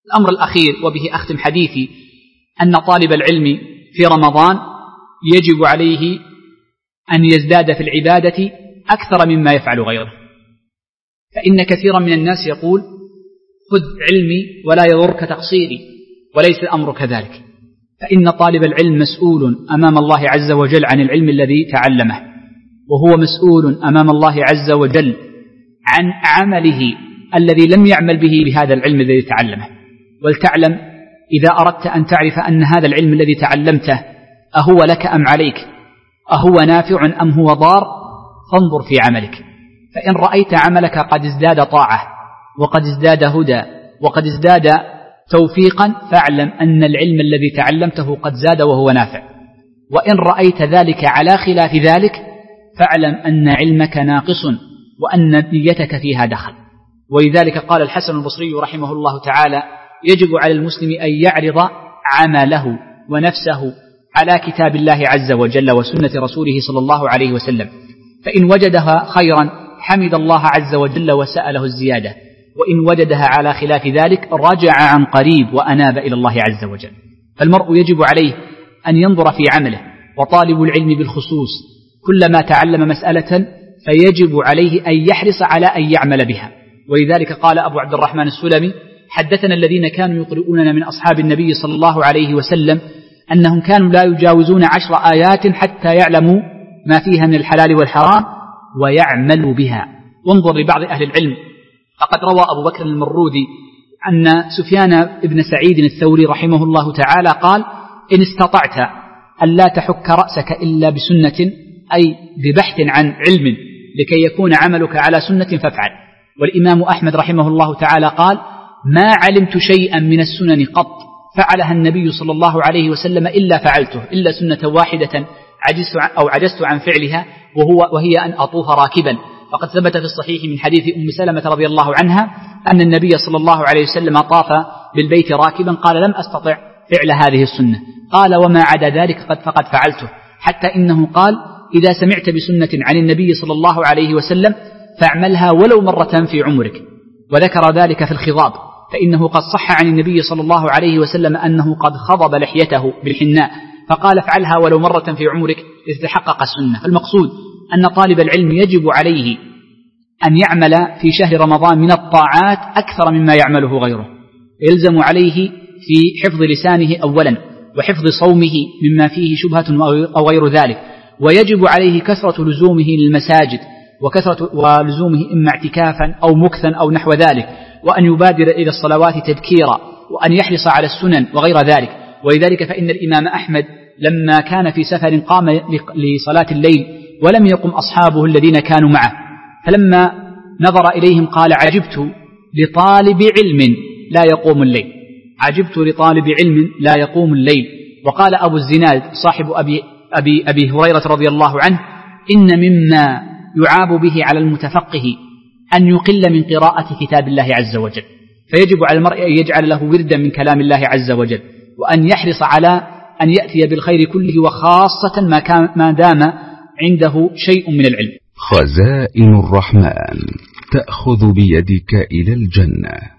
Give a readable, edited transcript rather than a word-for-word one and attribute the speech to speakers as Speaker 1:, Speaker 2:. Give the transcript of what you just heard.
Speaker 1: الأمر الأخير وبه أختم حديثي أن طالب العلم في رمضان يجب عليه أن يزداد في العبادة أكثر مما يفعل غيره، فإن كثيرا من الناس يقول خذ علمي ولا يضرك تقصيري، وليس الأمر كذلك، فإن طالب العلم مسؤول أمام الله عز وجل عن العلم الذي تعلمه، وهو مسؤول أمام الله عز وجل عن عمله الذي لم يعمل به بهذا العلم الذي تعلمه. ولتعلم إذا أردت أن تعرف أن هذا العلم الذي تعلمته أهو لك أم عليك، أهو نافع أم هو ضار، فانظر في عملك، فإن رأيت عملك قد ازداد طاعة وقد ازداد هدى وقد ازداد توفيقا، فاعلم أن العلم الذي تعلمته قد زاد وهو نافع. وإن رأيت ذلك على خلاف ذلك، فاعلم أن علمك ناقص وأن نيتك فيها دخل. ولذلك قال الحسن البصري رحمه الله تعالى: يجب على المسلم أن يعرض عمله ونفسه على كتاب الله عز وجل وسنة رسوله صلى الله عليه وسلم، فإن وجدها خيرا حمد الله عز وجل وسأله الزيادة، وإن وجدها على خلاف ذلك رجع عن قريب وأناب إلى الله عز وجل. فالمرء يجب عليه أن ينظر في عمله، وطالب العلم بالخصوص كلما تعلم مسألة فيجب عليه أن يحرص على أن يعمل بها. ولذلك قال أبو عبد الرحمن السلمي: حدثنا الذين كانوا يقرؤوننا من أصحاب النبي صلى الله عليه وسلم أنهم كانوا لا يجاوزون 10 آيات حتى يعلموا ما فيها من الحلال والحرام ويعملوا بها. وانظر لبعض أهل العلم، فقد روى أبو بكر المروذي أن سفيان بن سعيد الثوري رحمه الله تعالى قال: إن استطعت أن لا تحك رأسك إلا بسنة، أي ببحث عن علم لكي يكون عملك على سنة فافعل. والإمام أحمد رحمه الله تعالى قال: ما علمت شيئا من السنن قط فعلها النبي صلى الله عليه وسلم إلا فعلته، إلا سنة واحدة عجزت عن فعلها وهي أن أطوف راكبا. فقد ثبت في الصحيح من حديث أم سلمة رضي الله عنها أن النبي صلى الله عليه وسلم طاف بالبيت راكبا، قال: لم أستطع فعل هذه السنة، قال: وما عدا ذلك فقد فعلته، حتى إنه قال: إذا سمعت بسنة عن النبي صلى الله عليه وسلم فاعملها ولو مرة في عمرك. وذكر ذلك في الخضاب، فإنه قد صح عن النبي صلى الله عليه وسلم أنه قد خضب لحيته بالحناء، فقال: افعلها ولو مرة في عمرك لتتحقق السنة. فالمقصود أن طالب العلم يجب عليه أن يعمل في شهر رمضان من الطاعات أكثر مما يعمله غيره. يلزم عليه في حفظ لسانه أولا، وحفظ صومه مما فيه شبهة أو غير ذلك، ويجب عليه كثرة لزومه للمساجد، ولزومه إما اعتكافا أو مكثا أو نحو ذلك، وأن يبادر إلى الصلوات تبكيرا، وأن يحرص على السنن وغير ذلك. ولذلك فإن الإمام أحمد لما كان في سفر قام لصلاة الليل ولم يقم أصحابه الذين كانوا معه، فلما نظر إليهم قال: عجبت لطالب علم لا يقوم الليل، عجبت لطالب علم لا يقوم الليل. وقال أبو الزناد صاحب أبي هريرة رضي الله عنه: إن مما يعاب به على المتفقه أن يقل من قراءة كتاب الله عز وجل، فيجب على المرء أن يجعل له وردا من كلام الله عز وجل، وأن يحرص على أن يأتي بالخير كله، وخاصة ما دام عنده شيء من العلم.
Speaker 2: خزائن الرحمن تأخذ بيدك إلى الجنة.